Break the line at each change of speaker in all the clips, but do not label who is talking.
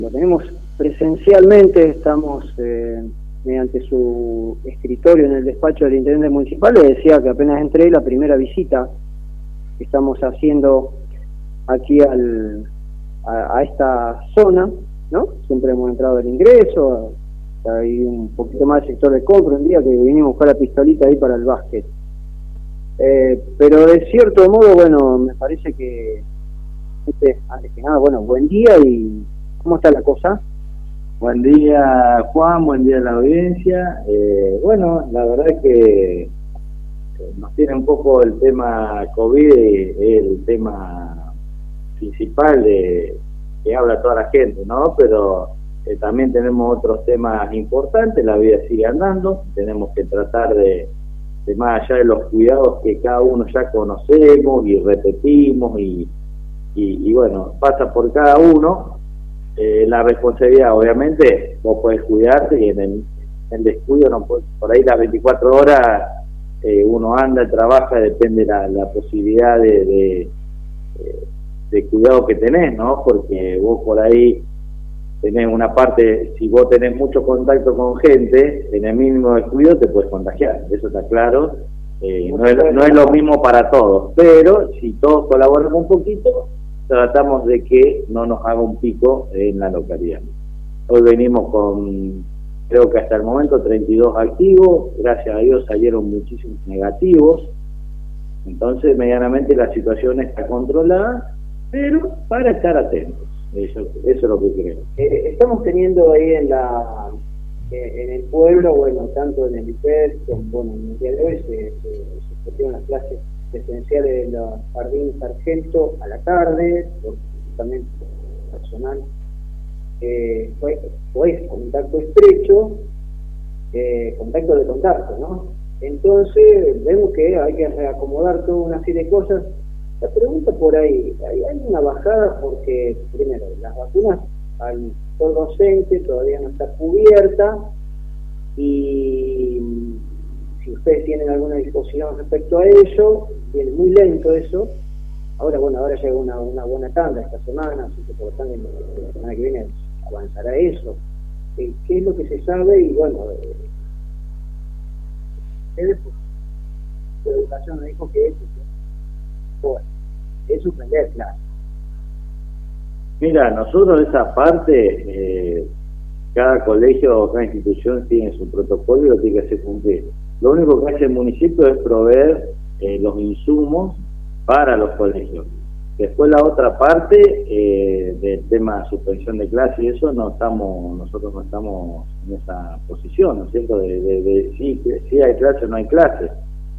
Lo tenemos presencialmente, estamos mediante su escritorio en el despacho del intendente municipal. Le decía que apenas entré, la primera visita que estamos haciendo aquí a esta zona, ¿no? Siempre hemos entrado al ingreso, hay un poquito más del sector de compra, un día que vinimos a buscar la pistolita ahí para el básquet. Pero de cierto modo, bueno, me parece que, antes que nada, bueno, buen día. ¿Y cómo está la cosa?
Buen día, Juan, buen día a la audiencia. Bueno, la verdad es que nos tiene un poco el tema COVID, el tema principal que habla toda la gente, ¿no? Pero también tenemos otros temas importantes, la vida sigue andando, tenemos que tratar de más allá de los cuidados que cada uno ya conocemos y repetimos y bueno, pasa por cada uno. La responsabilidad, obviamente, vos podés cuidarte y en el descuido no podés, por ahí las 24 horas uno anda, trabaja, depende la posibilidad de cuidado que tenés, ¿no? Porque vos por ahí tenés una parte, si vos tenés mucho contacto con gente, en el mínimo descuido te puedes contagiar, eso está claro. No es lo mismo para todos, pero si todos colaboramos un poquito, tratamos de que no nos haga un pico en la localidad. Hoy venimos con, creo que hasta el momento, 32 activos, gracias a Dios salieron muchísimos negativos, entonces medianamente la situación está controlada, pero para estar atentos, eso es lo que creo.
Estamos teniendo ahí en el pueblo, bueno, tanto en el IPER como en el día de hoy se pusieron las clases presenciales de los Jardín Sargento a la tarde, también personal fue contacto estrecho, contacto de contacto, ¿no? Entonces vemos que hay que reacomodar toda una serie de cosas. La pregunta por ahí, hay una bajada porque, primero, las vacunas al sector docente todavía no está cubierta, y si ustedes tienen alguna disposición respecto a ello, viene muy lento eso. Ahora llega una buena tanda esta semana, así que por lo tanto la semana que viene avanzará eso. ¿Qué es lo que se sabe? Y bueno, ustedes, pues, la educación nos dijo que es suspender clases.
Mira, nosotros esa parte, cada colegio o cada institución tiene su protocolo y lo tiene que hacer cumplir. Lo único que hace el municipio es proveer los insumos para los colegios. Después la otra parte del tema de suspensión de clases y eso nosotros no estamos en esa posición, ¿no es cierto? De si hay clase o no hay clase.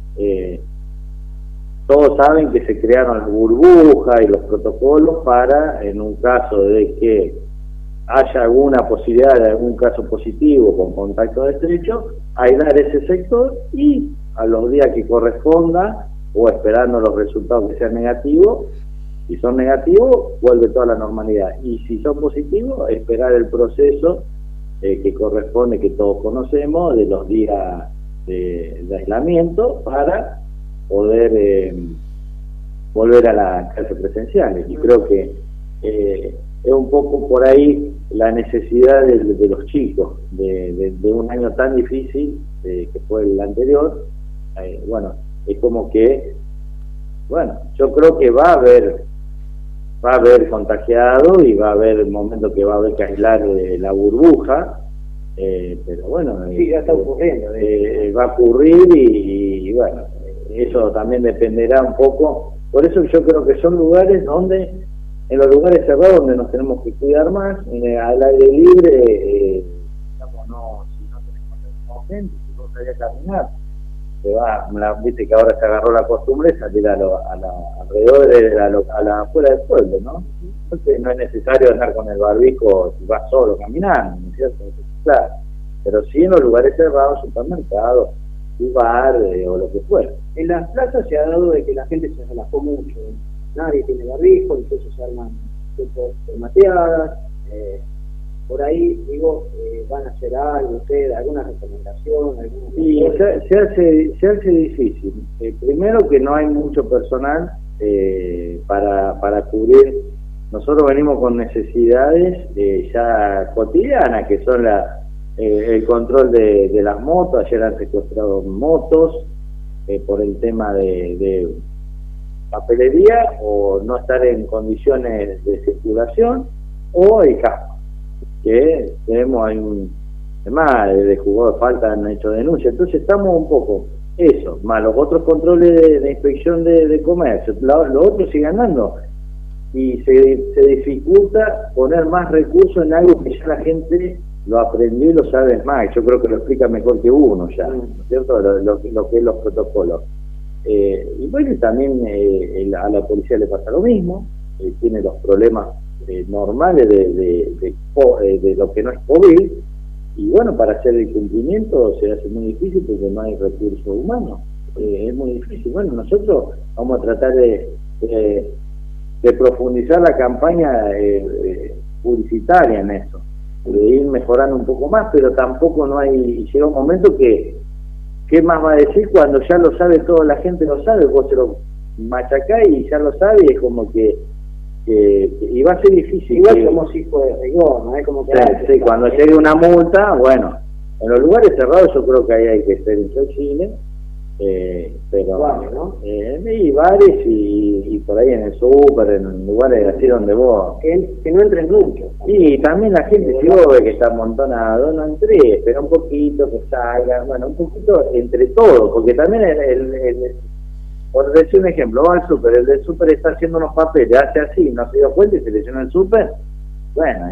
Todos saben que se crearon las burbujas y los protocolos para, en un caso de que haya alguna posibilidad de algún caso positivo con contacto estrecho, aislar ese sector y a los días que corresponda, o esperando los resultados que sean negativos, si son negativos, vuelve toda la normalidad. Y si son positivos, esperar el proceso que corresponde, que todos conocemos, de los días de aislamiento para poder volver a las clases presenciales. Y creo que es un poco por ahí la necesidad de los chicos, de un año tan difícil que fue el anterior. Bueno, es como que, bueno, yo creo que va a haber contagiado y va a haber momentos que va a haber que aislar la burbuja, pero bueno,
sí, ya está ocurriendo,
va a ocurrir y bueno, eso también dependerá un poco. Por eso yo creo que son lugares donde, en los lugares cerrados, donde nos tenemos que cuidar más, al aire libre, digamos, si no tenemos gente, si no salís a caminar, viste que ahora se agarró la costumbre de salir alrededor afuera del pueblo, ¿no? Entonces no es necesario andar con el barbijo si vas solo caminando, ¿no es cierto? Claro, pero sí en los lugares cerrados, supermercados, bar o lo que fuera.
En las plazas se ha dado de que la gente se relajó mucho, nadie tiene barbijo, entonces se arman grupos de mateadas. Por ahí, digo, van a hacer algo, ustedes, alguna recomendación,
Sí, se hace difícil. Primero que no hay mucho personal para cubrir nosotros venimos con necesidades ya cotidianas, que son el control de las motos. Ayer han secuestrado motos por el tema de papelería o no estar en condiciones de circulación, o el casco, que tenemos además de jugador de falta han hecho denuncia. Entonces estamos un poco eso, más los otros controles de inspección de comercio, lo otro sigue andando, y se dificulta poner más recursos en algo que ya la gente lo aprendió y lo sabe más. Yo creo que lo explica mejor que uno ya, ¿no es cierto? Lo que es los protocolos. Y bueno, también a la policía le pasa lo mismo, tiene los problemas normales de lo que no es COVID, y bueno, para hacer el cumplimiento se hace muy difícil porque no hay recursos humanos, es muy difícil. Bueno, nosotros vamos a tratar de profundizar la campaña publicitaria en eso, de ir mejorando un poco más, pero tampoco no hay, llega un momento que ¿qué más va a decir cuando ya lo sabe toda la gente? Lo sabe, vos se lo machacás y ya lo sabe, y es como que y va a ser difícil.
Igual somos hijos de rigor, ¿no? Es como que
sí, cuando llegue una multa, bueno, en los lugares cerrados yo creo que ahí hay que ser inflexible, pero
bares, ¿no?
Y bares y por ahí en el súper, en lugares así donde vos
que no entren mucho.
Y también la gente, si vos ves que está amontonado, no entré, espera un poquito que salga, bueno, un poquito entre todos, porque también por decir un ejemplo, va al súper, el del súper está haciendo unos papeles, hace así, no se dio cuenta y se lesionó el súper, bueno,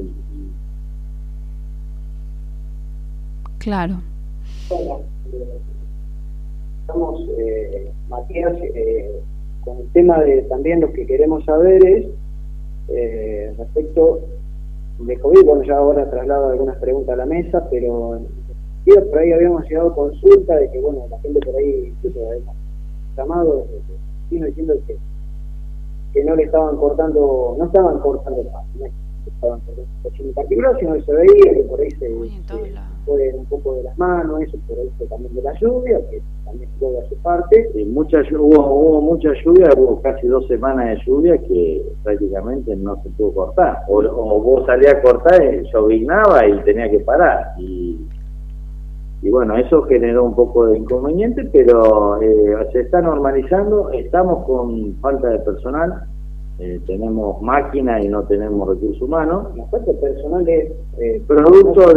Claro.
Bueno, estamos, Matías, con el tema de también lo que queremos saber es respecto de COVID. Bueno, ya ahora traslado algunas preguntas a la mesa, pero por ahí habíamos llegado a consulta de que, bueno, la gente por ahí incluso habíamos llamado diciendo que no le estaban cortando, no estaban cortando el paso, no estaban cortando en particular, sino que se veía que por ahí se fue un poco de las manos, eso por ahí fue también de la lluvia, que también juega a su parte.
Sí, hubo mucha lluvia, hubo casi 2 semanas de lluvia que prácticamente no se pudo cortar, o vos salías a cortar, llovinaba y tenía que parar, y bueno, eso generó un poco de inconveniente, pero se está normalizando. Estamos con falta de personal, tenemos máquinas y no tenemos recursos humanos.
La falta de personal es
producto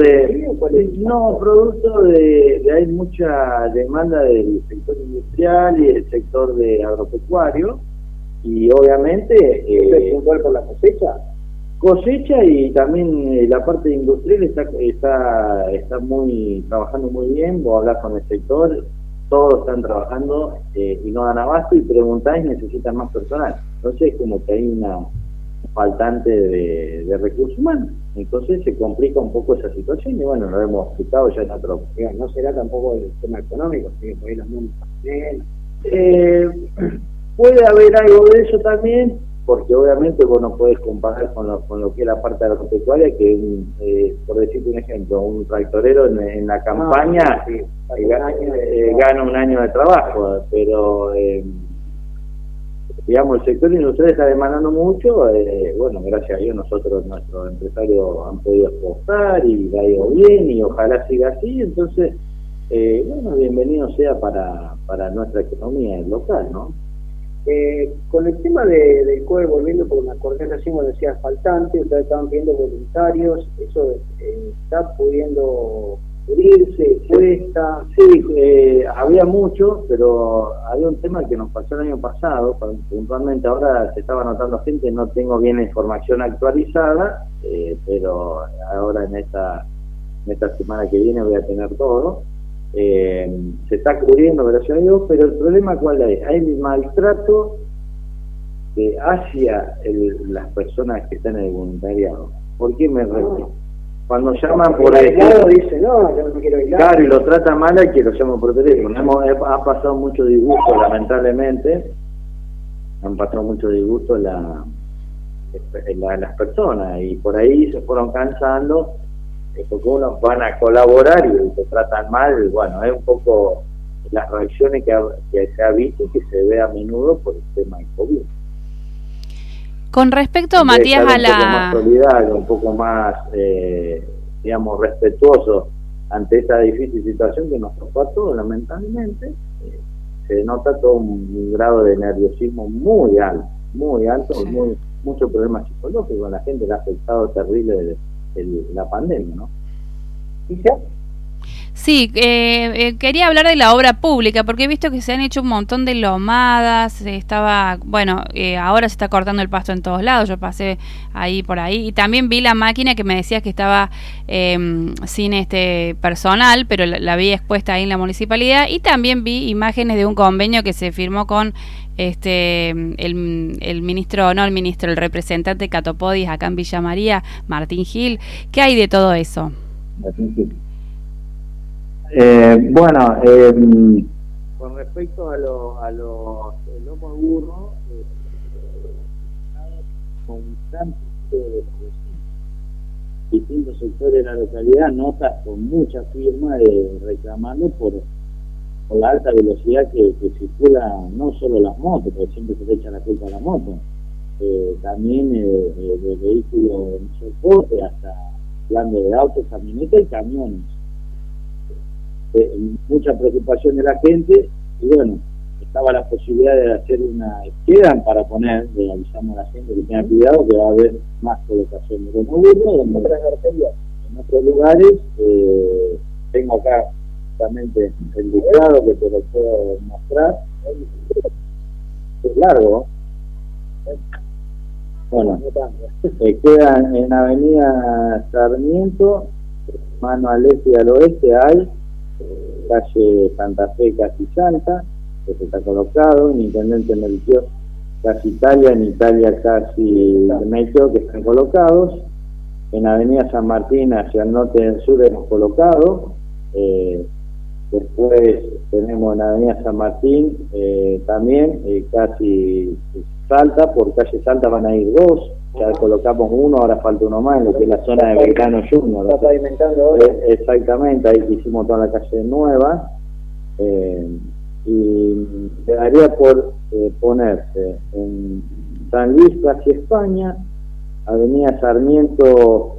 de hay mucha demanda del sector industrial y el sector de agropecuario, y obviamente
¿es puntual por la cosecha
y también la parte industrial está trabajando muy bien. Vos hablás con el sector, todos están trabajando y no dan abasto, y preguntás y necesitan más personal. Entonces como que hay una faltante de recursos humanos, entonces se complica un poco esa situación, y bueno, lo hemos explicado ya en otro.
No será tampoco el tema económico, que por ahí los números también.
Puede haber algo de eso también, porque obviamente vos no podés comparar con lo que es la parte agropecuaria, que por decirte un ejemplo, un tractorero en la campaña gana un año de trabajo, pero digamos, el sector industrial está demandando mucho. Bueno, gracias a Dios nuestros empresarios han podido exportar y le ha ido bien, y ojalá siga así. Entonces, bueno, bienvenido sea para nuestra economía local, ¿no?
Con el tema del COE, volviendo, porque me acordé recién cuando decías faltante, ustedes estaban pidiendo voluntarios, ¿eso está pudiendo cubrirse, cuesta?
Sí, había mucho, pero había un tema que nos pasó el año pasado, puntualmente ahora se estaba anotando gente, no tengo bien la información actualizada, pero ahora en esta semana que viene voy a tener todo. Se está cubriendo, gracias a Dios, pero el problema ¿cuál es? Hay maltrato hacia las personas que están en el voluntariado. ¿Por qué me refiero? Cuando llaman por
el dice, no, yo no quiero bailar.
Claro, y lo trata mal al que lo llaman por teléfono. Ha pasado mucho disgusto, lamentablemente. Han pasado mucho disgusto las personas, y por ahí se fueron cansando, porque unos van a colaborar y se tratan mal. Bueno, es un poco las reacciones que se ha visto y que se ve a menudo por el tema del COVID.
Con respecto, Matías, a
un poco más solidario, un poco más, digamos, respetuoso ante esta difícil situación que nos tocó a todos, lamentablemente. Se nota todo un grado de nerviosismo muy alto,
sí.
Mucho problema psicológico. A la gente le ha afectado terrible la pandemia, ¿no?
¿Y ya?
Sí, quería hablar de la obra pública, porque he visto que se han hecho un montón de lomadas, ahora se está cortando el pasto en todos lados, yo pasé ahí por ahí, y también vi la máquina que me decías que estaba sin personal, pero la vi expuesta ahí en la municipalidad, y también vi imágenes de un convenio que se firmó con el representante Catopodis acá en Villa María, Martín Gil. ¿Qué hay de todo eso?
Martín Gil. Con respecto a los lomos de burro, constante de distintos sectores de la localidad, notas con mucha firma reclamando por la alta velocidad que circula, no solo las motos, porque siempre se le echa la culpa a la moto, también de vehículos de soporte, hasta hablando de autos, camionetas y camiones. Mucha preocupación de la gente, y bueno, estaba la posibilidad de hacer quedan para poner, le avisamos a la gente que tenga cuidado, que va a haber más colocación de burro en otros lugares. Tengo acá justamente el listado que te lo puedo mostrar, es largo. Bueno, quedan en Avenida Sarmiento, mano al este y al oeste hay calle Santa Fe, casi Santa, que se está colocado, en Intendente Melchior, casi Italia, en Italia casi Melchior, que están colocados. En Avenida San Martín, hacia el norte y el sur, hemos colocado. Después tenemos en Avenida San Martín también, casi Salta, por calle Salta van a ir 2. Ya colocamos uno, ahora falta uno más, en lo que es la zona de Belgrano Junior.
¿Está pavimentando ahora?
Exactamente, ahí hicimos toda la calle nueva. Y quedaría por ponerse en San Luis, casi España, Avenida Sarmiento,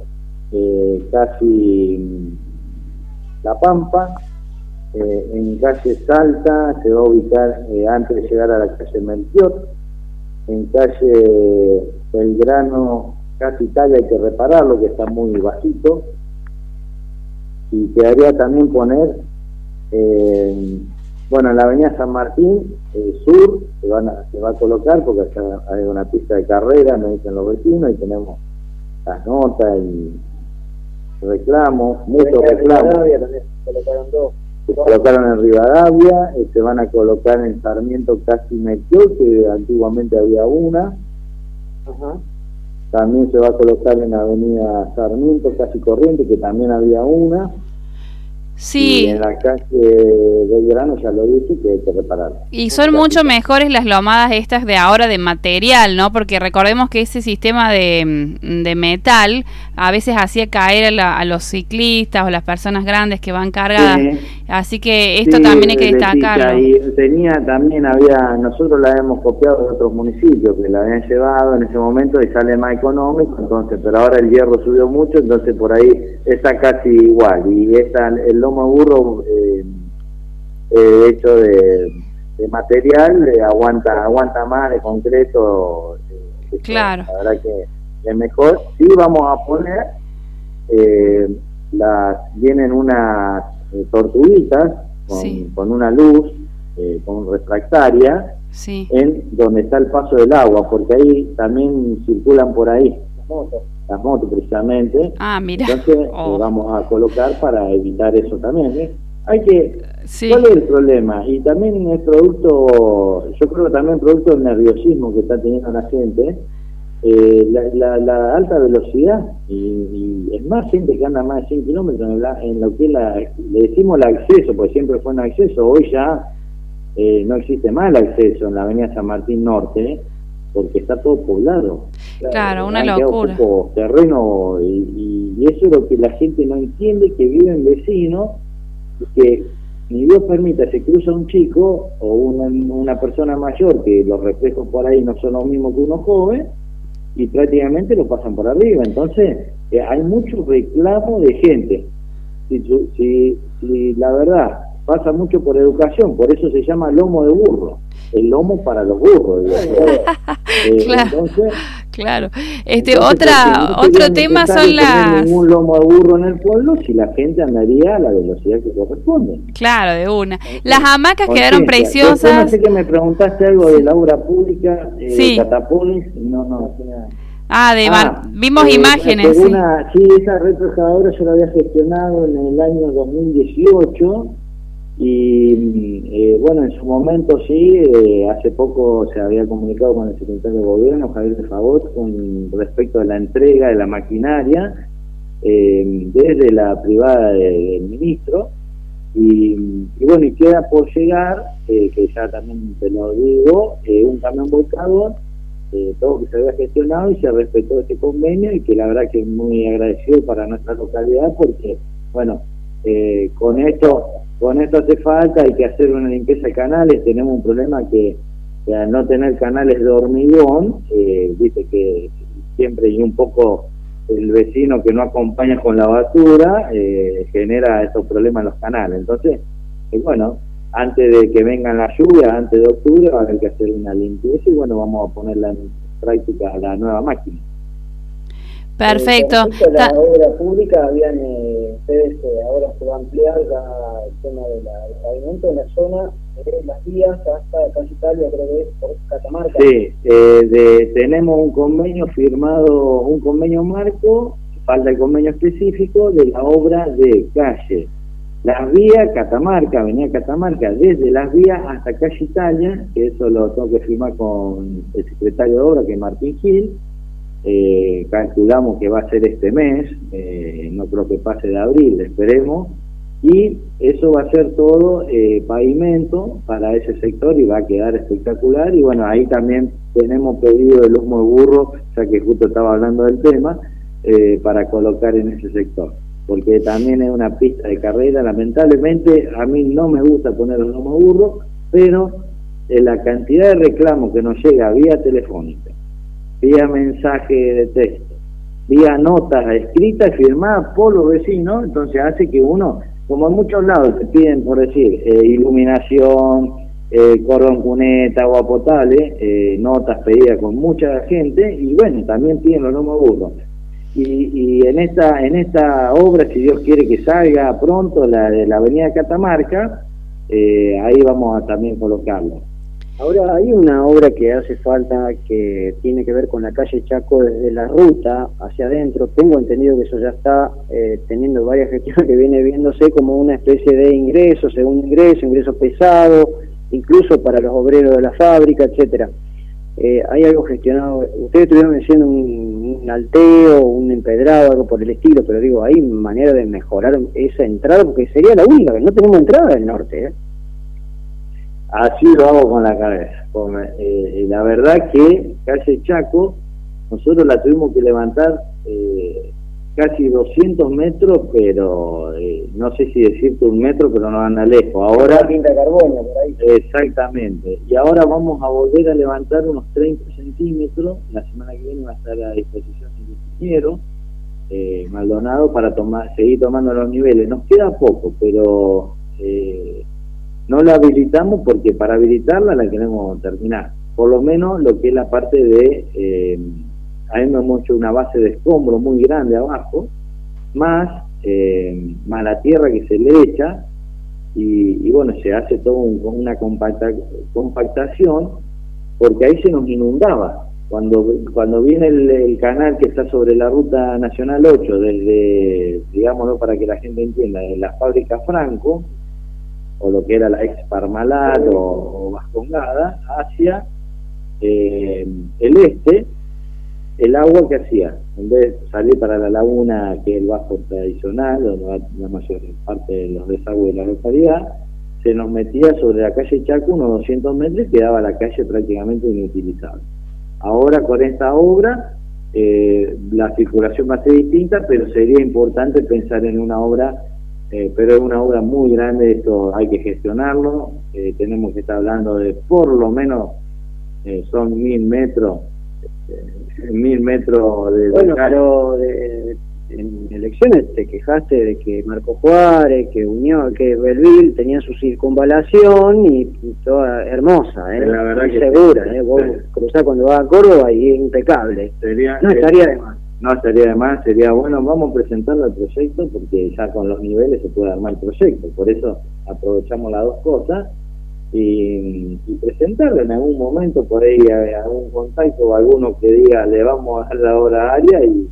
casi La Pampa, en calle Salta se va a ubicar antes de llegar a la calle Melchior, en calle Belgrano, casi Italia, hay que repararlo, que está muy bajito, y quedaría también poner, en la avenida San Martín, sur, se va a colocar, porque acá hay una pista de carrera, me dicen los vecinos, y tenemos las notas y reclamos, muchos reclamos. Se colocaron en Rivadavia, se van a colocar en Sarmiento, casi Melchior, que antiguamente había una.
Ajá.
También se va a colocar en Avenida Sarmiento, casi Corriente, que también había una.
Sí.
Y en la calle Belgrano, ya lo dije, que hay que repararla.
Y son mucho mejores las lomadas estas de ahora de material, ¿no? Porque recordemos que ese sistema de metal a veces hacía caer a los ciclistas o las personas grandes que van cargadas. Sí. Así que esto también hay que destacarlo.
Y nosotros la hemos copiado de otros municipios que la habían llevado en ese momento y sale más económico, entonces, pero ahora el hierro subió mucho, entonces por ahí está casi igual. Y el lomo burro hecho de material aguanta más, de concreto.
Claro.
La verdad que es mejor. Sí, vamos a poner vienen unas tortuguitas con una luz con refractaria,
sí,
en donde está el paso del agua, porque ahí también circulan por ahí las motos precisamente.
Mira.
Entonces vamos a colocar para evitar eso también.
Sí.
¿Cuál es el problema? Y también es producto, yo creo que también producto del nerviosismo que está teniendo la gente, la alta velocidad, y es más gente que anda más de 100 kilómetros en lo que le decimos el acceso, porque siempre fue un acceso, hoy ya no existe más el acceso en la avenida San Martín Norte, porque está todo poblado.
Claro, una locura.
Poco terreno, y eso es lo que la gente no entiende, que viven vecinos, que ni Dios permita, se cruza un chico o una persona mayor, que los reflejos por ahí no son los mismos que uno joven, y prácticamente lo pasan por arriba. Entonces hay mucho reclamo de gente. Si la verdad pasa mucho por educación, por eso se llama lomo de burro, el lomo para los burros.
Claro,
entonces,
claro.
Entonces,
Otro tema son las...
ningún lomo de burro en el pueblo si la gente andaría a la velocidad que corresponde.
Claro, de una. Las hamacas quedaron preciosas.
Después, no sé que me preguntaste algo de la obra pública,
sí.
Catapolis, no.
Vimos imágenes.
Sí, esa retrojadora yo la había gestionado en el año 2018 y bueno, en su momento sí, hace poco se había comunicado con el secretario de Gobierno, Javier de Favot, con respecto a la entrega de la maquinaria desde la privada del ministro y bueno, y queda por llegar, que ya también te lo digo, un camión volcador, todo que se había gestionado y se respetó este convenio y que la verdad que es muy agradecido para nuestra localidad porque, bueno, con esto hace falta, hay que hacer una limpieza de canales, tenemos un problema que al no tener canales de hormigón, dice que siempre hay un poco el vecino que no acompaña con la basura, genera estos problemas en los canales. Entonces, bueno, antes de que vengan las lluvias, antes de octubre, va a haber que hacer una limpieza y bueno, vamos a ponerla en práctica la nueva máquina.
Perfecto.
La obra pública, habían ustedes ahora se va a ampliar el tema del pavimento en la zona de las vías hasta Calle Italia, creo que es por Catamarca.
Sí, tenemos un convenio firmado, un convenio marco, falta el convenio específico de la obra de calle Las Vías, Catamarca, Avenida Catamarca, desde Las Vías hasta Calle Italia, que eso lo tengo que firmar con el secretario de obra, que es Martín Gil. Calculamos que va a ser este mes, no creo que pase de abril, esperemos, y eso va a ser todo pavimento para ese sector y va a quedar espectacular. Y bueno, ahí también tenemos pedido el lomo de burro, ya que justo estaba hablando del tema, para colocar en ese sector, porque también es una pista de carrera. Lamentablemente a mí no me gusta poner el lomo de burro, pero la cantidad de reclamos que nos llega vía telefónica, vía mensaje de texto, vía notas escritas y firmadas por los vecinos, entonces hace que uno, como en muchos lados te piden, por decir, iluminación, cordón cuneta, agua potable, notas pedidas con mucha gente, y bueno, también piden los lomos burros. Y en esta obra, si Dios quiere que salga pronto, la de la avenida Catamarca, ahí vamos a también colocarlo.
Ahora hay una obra que hace falta que tiene que ver con la calle Chaco desde la ruta hacia adentro. Tengo entendido que eso ya está teniendo varias gestiones, que viene viéndose como una especie de ingreso, segundo ingreso pesado, incluso para los obreros de la fábrica, etcétera. ¿Hay algo gestionado? Ustedes estuvieron diciendo un alteo, un empedrado, algo por el estilo, pero digo, ¿hay manera de mejorar esa entrada? Porque sería la única, que no tenemos entrada del norte,
Así lo hago con la cabeza. La verdad que calle Chaco, nosotros la tuvimos que levantar casi 200 metros, pero no sé si decirte un metro, pero no anda lejos. Ahora
Quinta Carbonio, por ahí.
Exactamente. Y ahora vamos a volver a levantar unos 30 centímetros. La semana que viene va a estar a disposición del ingeniero Maldonado para seguir tomando los niveles. Nos queda poco, pero no la habilitamos porque para habilitarla la queremos terminar. Por lo menos lo que es la parte de... ahí hemos hecho una base de escombro muy grande abajo, más la tierra que se le echa, y bueno, se hace todo una compactación, porque ahí se nos inundaba. Cuando viene el canal que está sobre la ruta nacional 8, desde, digámoslo para que la gente entienda, de la fábrica Franco, o lo que era la ex Parmalat o Vascongada, hacia el este, el agua que hacía, en vez de salir para la laguna, que es el bajo tradicional, donde va la mayor parte de los desagües de la localidad, se nos metía sobre la calle Chaco unos 200 metros y quedaba la calle prácticamente inutilizable. Ahora con esta obra la circulación va a ser distinta, pero sería importante pensar en una obra, pero es una obra muy grande, esto hay que gestionarlo, tenemos que estar hablando de por lo menos son 1000 metros 1000 metros de...
Bueno, pero en elecciones te quejaste de que Marco Juárez, que Unión, que Belville tenía su circunvalación y toda hermosa,
la verdad
muy
que
segura,
sí.
vos cruzás cuando vas a Córdoba y es impecable. No estaría de más.
No estaría de más, sería bueno, vamos a presentarlo al proyecto porque ya con los niveles se puede armar el proyecto, por eso aprovechamos las dos cosas y presentarlo en algún momento, por ahí algún contacto o alguno que diga le vamos a dar la hora área y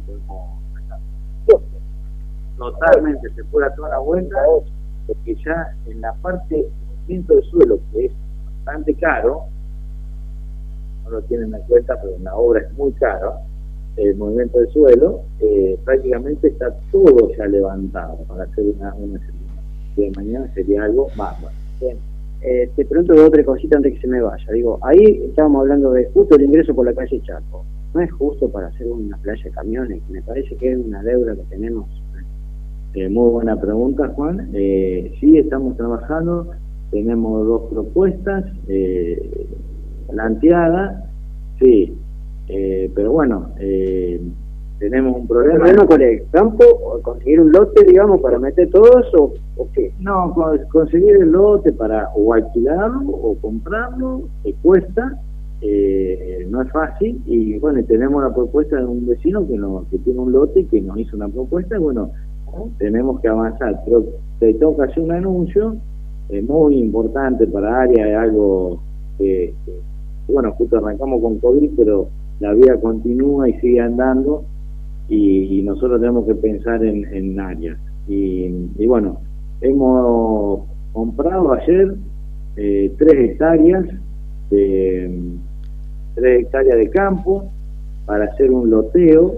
totalmente se puede dar la vuelta, porque ya en la parte del movimiento del suelo, que es bastante caro, no lo tienen en cuenta, pero en la obra es muy caro, el movimiento del suelo, prácticamente está todo ya levantado para hacer una semana. De mañana sería algo bárbaro.
Bien. Te pregunto de otra cosita antes que se me vaya. Digo, ahí estábamos hablando de justo el ingreso por la calle Chaco. ¿No es justo para hacer una playa de camiones? Me parece que es una deuda que tenemos.
Muy buena pregunta, Juan. Sí, estamos trabajando, tenemos 2 propuestas planteadas, sí, pero bueno, tenemos un problema.
¿El problema con el campo? ¿O conseguir un lote, digamos, para meter todo eso? ¿O qué?
No, conseguir el lote para o alquilarlo o comprarlo, que cuesta, no es fácil, y bueno, tenemos la propuesta de un vecino que tiene un lote y que nos hizo una propuesta, y bueno, tenemos que avanzar, pero te tengo que hacer un anuncio muy importante para área, es algo que bueno, justo arrancamos con COVID, pero la vida continúa y sigue andando, y nosotros tenemos que pensar en áreas, y bueno, hemos comprado ayer 3 hectáreas de 3 hectáreas de campo para hacer un loteo,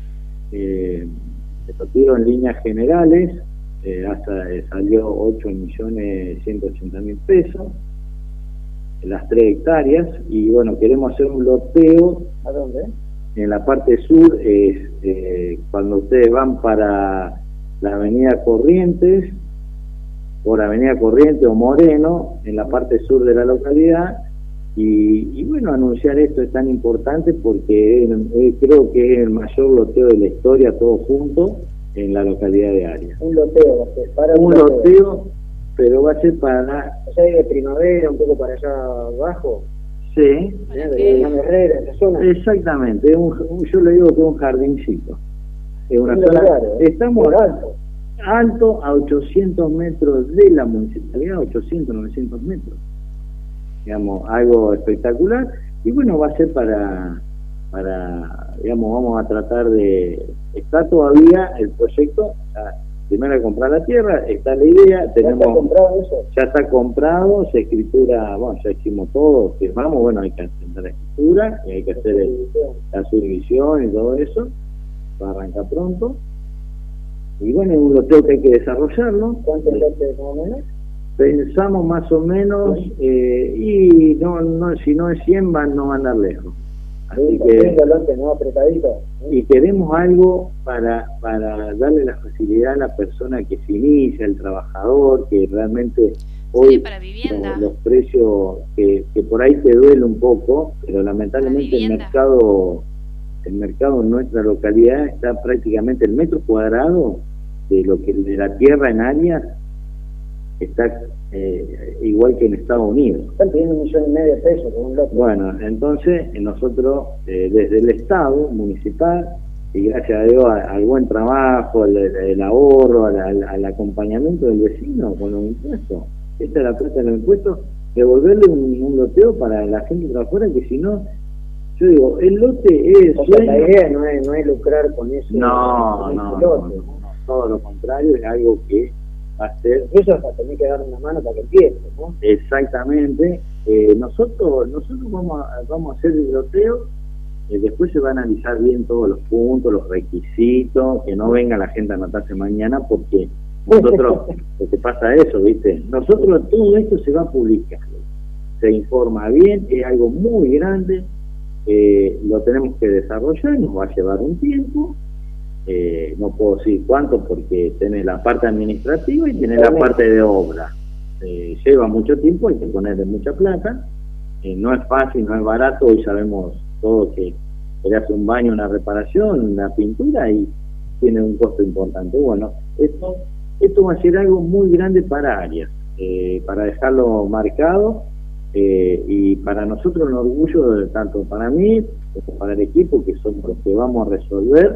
lo tiro en líneas generales, hasta salió 8.180.000 pesos, las 3 hectáreas, y bueno, queremos hacer un loteo.
¿A dónde?
En la parte sur, cuando ustedes van para la avenida Corrientes, por avenida Corrientes o Moreno, en la parte sur de la localidad, y bueno, anunciar esto es tan importante porque creo que es el mayor loteo de la historia, todo junto, en la localidad de Arias.
Un loteo, para
un loteo, pero va a ser para...
O sea, de primavera, un poco para allá abajo.
Sí.
De Herrera, esa zona.
Exactamente, yo le digo que es un jardincito. Es una zona...
Claro,
estamos alto a 800 metros de la municipalidad, 800, 900 metros. Digamos, algo espectacular, y bueno, va a ser para digamos, vamos a tratar de, está todavía el proyecto, primero de comprar la tierra, está la idea, tenemos,
¿Ya está comprado eso?
Ya está comprado, se escritura, bueno, ya hicimos todo, firmamos, bueno, hay que hacer la escritura, y hay que hacer la subdivisión y todo eso, va a arrancar pronto, y bueno, es un loteo que hay que desarrollarlo.
¿Cuántos lotes más o menos?
Pensamos más o menos, y no si no es 100 no van a andar lejos. Así que, y queremos algo para darle la facilidad a la persona que se inicia, el trabajador, que realmente hoy
para vivienda.
Los precios que por ahí te duele un poco, pero lamentablemente el mercado en nuestra localidad está prácticamente el metro cuadrado de la tierra en Arias está igual que en Estados Unidos.
Están pidiendo 1,5 millones de pesos por un lote.
Bueno, entonces nosotros desde el Estado municipal, y gracias a Dios al buen trabajo, el ahorro, al acompañamiento del vecino con los impuestos, esta es la plata de los impuestos, devolverle un loteo para la gente de afuera, que si no, yo digo, el lote es...
O sea, la idea no es lucrar con eso.
No, todo lo contrario, es algo que hacer.
Eso hasta tener que dar una mano para que empiece, ¿no?
Exactamente. Nosotros vamos a hacer el loteo, después se va a analizar bien todos los puntos, los requisitos, que no venga la gente a anotarse mañana, porque nosotros, porque pasa eso, ¿viste? Nosotros todo esto se va a publicar, se informa bien, es algo muy grande, lo tenemos que desarrollar, nos va a llevar un tiempo. No puedo decir cuánto porque tiene la parte administrativa y tiene la parte de obra, lleva mucho tiempo, hay que ponerle mucha plata, no es fácil, no es barato, hoy sabemos todos que le hace un baño, una reparación, una pintura y tiene un costo importante. Bueno, esto va a ser algo muy grande para Arias, para dejarlo marcado, y para nosotros un orgullo, tanto para mí como para el equipo, que somos los que vamos a resolver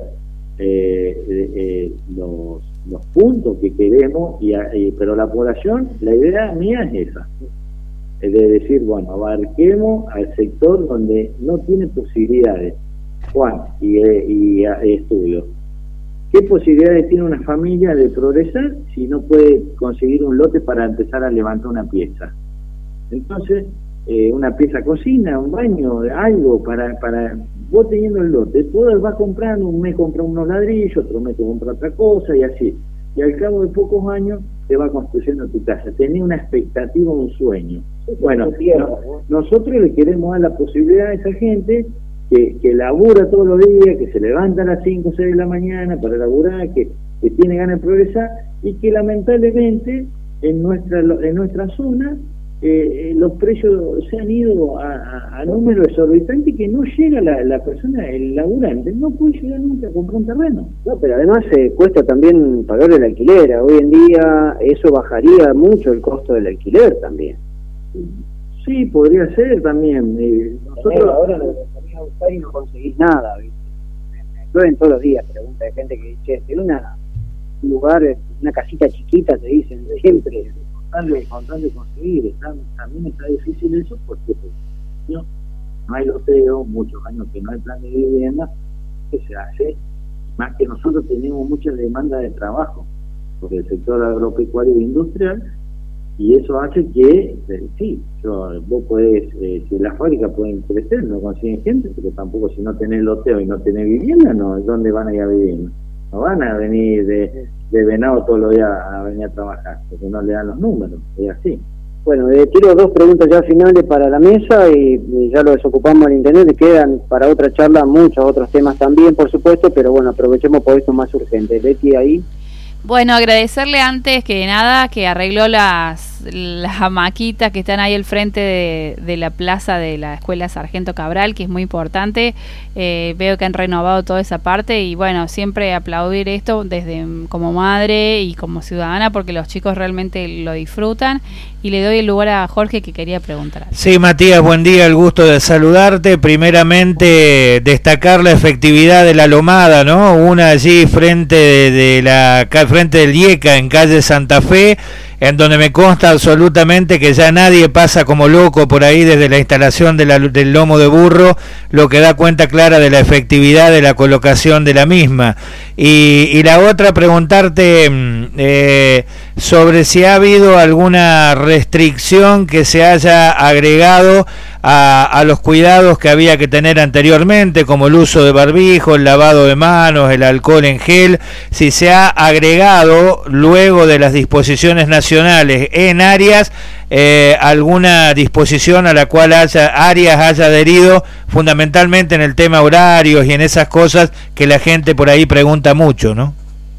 los puntos que queremos, pero la población, la idea mía es esa, es de decir, bueno, abarquemos al sector donde no tiene posibilidades, Juan, y estudios. ¿Qué posibilidades tiene una familia de progresar si no puede conseguir un lote para empezar a levantar una pieza? Entonces, una pieza cocina, un baño, algo para vos teniendo el lote, todo va comprando, un mes compra unos ladrillos, otro mes compra otra cosa y así. Y al cabo de pocos años te va construyendo tu casa. Tenés una expectativa, un sueño. Bueno, nosotros le queremos dar la posibilidad a esa gente que labura todos los días, que se levanta a las 5 o 6 de la mañana para laburar, que tiene ganas de progresar, y que lamentablemente en nuestra zona los precios se han ido a números exorbitantes, que no llega la persona, el laburante, no puede llegar nunca a comprar un terreno.
No, pero además cuesta también pagar el alquiler. Hoy en día eso bajaría mucho el costo del alquiler también.
Sí, podría ser también.
Nosotros ahora lo salís a buscar y no conseguís nada, ¿viste? Yo en todos los días pregunta de gente que dice, en un lugar, una casita chiquita, te dicen siempre.
Con tal de conseguir, también está difícil eso porque no hay loteo, muchos años que no hay plan de vivienda, que se hace, más que nosotros tenemos mucha demanda de trabajo por el sector agropecuario e industrial, y eso hace que, sí, vos podés, si las fábricas pueden crecer, no consiguen gente, pero tampoco si no tenés loteo y no tenés vivienda, no, ¿dónde van a ir a vivir? No van a venir de Venado todos los días a venir a trabajar, porque no le dan los números, es así.
Bueno, tiro dos preguntas ya finales para la mesa y ya lo desocupamos al internet, quedan para otra charla muchos otros temas también, por supuesto, pero bueno, aprovechemos por esto más urgente. Leti, ahí.
Bueno, agradecerle antes que nada que arregló las hamaquitas que están ahí al frente de la plaza de la Escuela Sargento Cabral, que es muy importante. Veo que han renovado toda esa parte y bueno, siempre aplaudir esto desde como madre y como ciudadana, porque los chicos realmente lo disfrutan. Y le doy el lugar a Jorge, que quería preguntar.
Sí, Matías, buen día, el gusto de saludarte. Primeramente, destacar la efectividad de la lomada, ¿no? Una allí frente frente del IECA, en calle Santa Fe, en donde me consta absolutamente que ya nadie pasa como loco por ahí desde la instalación del lomo de burro, lo que da cuenta clara de la efectividad de la colocación de la misma. Y la otra, preguntarte sobre si ha habido alguna restricción que se haya agregado a los cuidados que había que tener anteriormente, como el uso de barbijo, el lavado de manos, el alcohol en gel, si se ha agregado luego de las disposiciones nacionales en Arias alguna disposición a la cual Arias haya adherido, fundamentalmente en el tema horarios y en esas cosas que la gente por ahí pregunta mucho, ¿no?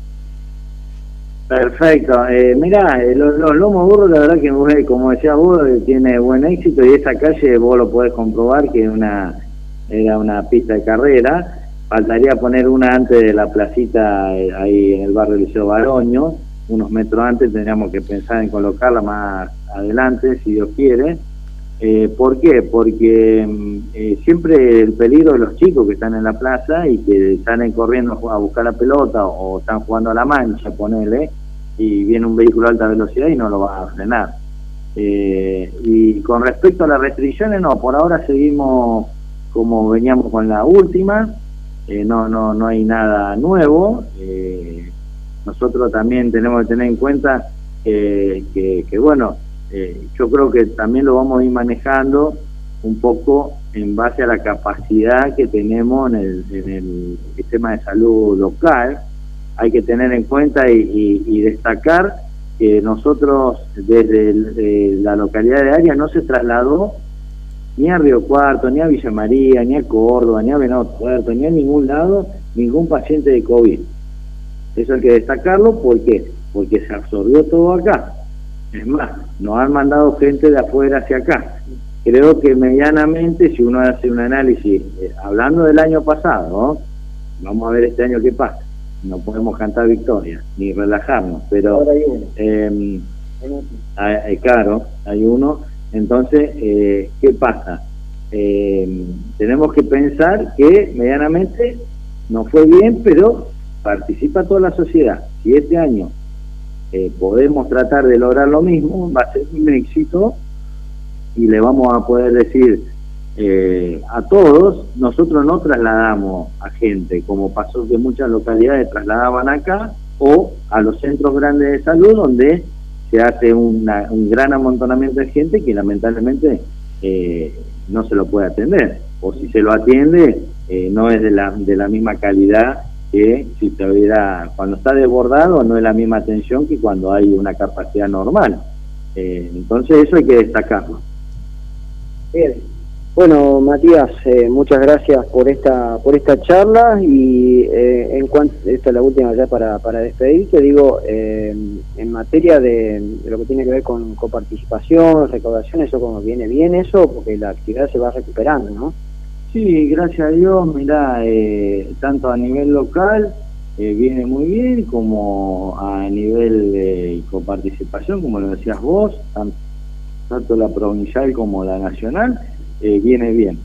Perfecto. Mirá, los lomos burros, la verdad que, como decías vos, tiene buen éxito, y esa calle vos lo podés comprobar que era una pista de carrera. Faltaría poner una antes de la placita, ahí en el barrio Liceo Baroño, unos metros antes. Tendríamos que pensar en colocarla más adelante, si Dios quiere. ¿Por qué? Porque siempre el peligro de los chicos que están en la plaza y que salen corriendo a buscar la pelota o están jugando a la mancha, ponele, y viene un vehículo a alta velocidad y no lo va a frenar. Y con respecto a las restricciones, no, por ahora seguimos como veníamos con la última. No hay nada nuevo. Nosotros también tenemos que tener en cuenta que bueno, yo creo que también lo vamos a ir manejando un poco en base a la capacidad que tenemos en el sistema de salud local. Hay que tener en cuenta y destacar que nosotros desde la localidad de Arias no se trasladó ni a Río Cuarto, ni a Villa María, ni a Córdoba, ni a Venado Tuerto, ni a ningún lado, ningún paciente de COVID. Eso hay que destacarlo. ¿Por qué? Porque se absorbió todo acá. Es más, nos han mandado gente de afuera hacia acá. creo que medianamente, si uno hace un análisis, hablando del año pasado, ¿no? Vamos a ver este año qué pasa. No podemos cantar victoria, ni relajarnos, pero
ahora hay uno.
Claro, hay uno. Entonces, ¿qué pasa? Tenemos que pensar que medianamente no fue bien, pero participa toda la sociedad. Si este año podemos tratar de lograr lo mismo, va a ser un éxito y le vamos a poder decir a todos, nosotros no trasladamos a gente, como pasó que muchas localidades trasladaban acá, o a los centros grandes de salud, donde se hace un gran amontonamiento de gente que lamentablemente no se lo puede atender, o si se lo atiende no es de la misma calidad que si te hubiera, cuando está desbordado no es la misma atención que cuando hay una capacidad normal. Entonces eso hay que destacarlo.
Bien. Bueno, Matías, muchas gracias por esta charla, y en cuanto, esta es la última ya para despedirte, digo, en materia de lo que tiene que ver con coparticipación, recaudación, eso como viene bien eso, porque la actividad se va recuperando, ¿no?
Sí, gracias a Dios, mirá, tanto a nivel local viene muy bien, como a nivel de coparticipación, como lo decías vos, tanto la provincial como la nacional, viene bien.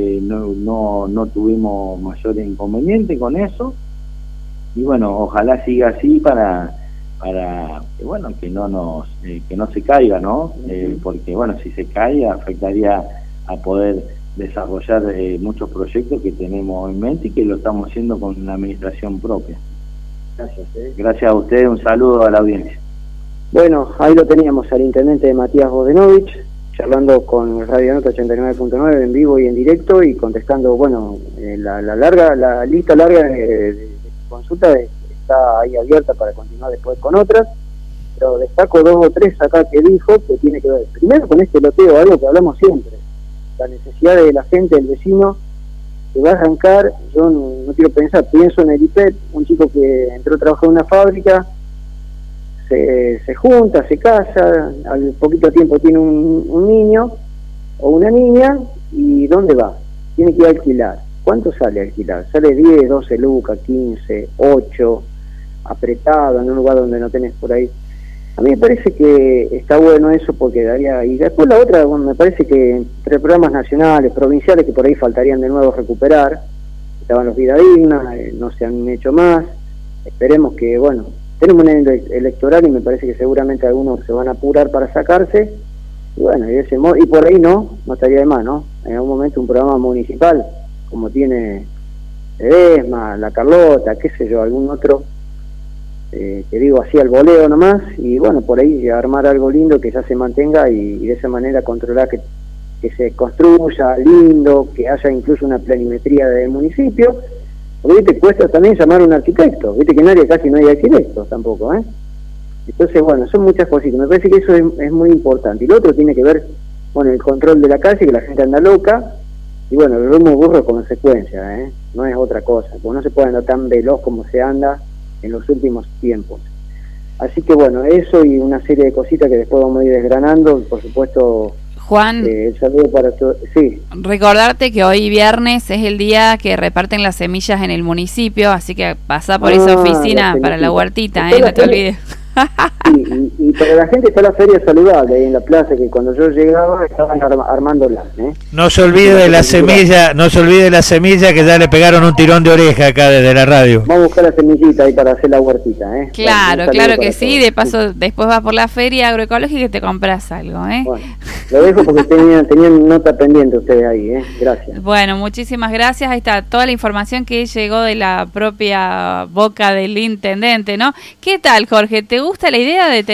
No tuvimos mayor inconveniente con eso, y bueno, ojalá siga así para bueno, que no se caiga, ¿no? Porque bueno, si se cae afectaría a poder desarrollar muchos proyectos que tenemos en mente y que lo estamos haciendo con una administración propia.
Gracias.
Gracias a ustedes, un saludo a la audiencia.
Bueno, ahí lo teníamos al intendente Matías Bodenovich, charlando con Radio Nota 89.9 en vivo y en directo, y contestando, bueno, la lista larga de consultas está ahí abierta para continuar después con otras, pero destaco 2 o 3 acá que dijo que tiene que ver, primero con este loteo, algo que hablamos siempre, la necesidad de la gente, del vecino, que va a arrancar. Yo no quiero pensar, pienso en el IPET, un chico que entró a trabajar en una fábrica, se junta, se casa, al poquito tiempo tiene un niño o una niña, y ¿dónde va? Tiene que ir a alquilar. ¿Cuánto sale alquilar? Sale 10, 12 lucas, 15, 8, apretado, en un lugar donde no tenés por ahí. A mí me parece que está bueno eso, porque daría, y después la otra, bueno, me parece que entre programas nacionales, provinciales, que por ahí faltarían de nuevo recuperar, estaban los Vida Digna, no se han hecho más, esperemos que, bueno, tenemos un año electoral y me parece que seguramente algunos se van a apurar para sacarse, y bueno, y de ese modo, y por ahí no estaría de más, ¿no? En algún momento un programa municipal, como tiene Edesma, La Carlota, qué sé yo, algún otro, que digo así al voleo nomás, y bueno, por ahí armar algo lindo que ya se mantenga, y de esa manera controlar que se construya lindo, que haya incluso una planimetría del municipio, porque te cuesta también llamar a un arquitecto, viste que nadie, casi no hay arquitectos tampoco, entonces bueno, son muchas cositas, me parece que eso es muy importante. Y lo otro tiene que ver con el control de la calle, que la gente anda loca, y bueno, el lomo burro es consecuencia, no es otra cosa, porque no se puede andar tan veloz como se anda en los últimos tiempos. Así que bueno, eso y una serie de cositas que después vamos a ir desgranando, por supuesto.
Juan,
el saludo para todos. Sí.
Recordarte que hoy viernes es el día que reparten las semillas en el municipio, así que pasá por esa oficina para la huertita, no te olvides.
Sí, y para la gente está la feria saludable ahí en la plaza, que cuando yo llegaba estaban armándola.
No se olvide de la semilla, que ya le pegaron un tirón de oreja acá desde la radio.
Vamos a buscar la semillita ahí para hacer la huertita,
Claro, claro que sí, de paso después vas por la feria agroecológica y te compras algo,
Bueno, lo dejo porque tenían nota pendiente ustedes ahí, gracias.
Bueno, muchísimas gracias, ahí está toda la información que llegó de la propia boca del intendente, ¿no? ¿Qué tal, Jorge? ¿Te gusta la idea de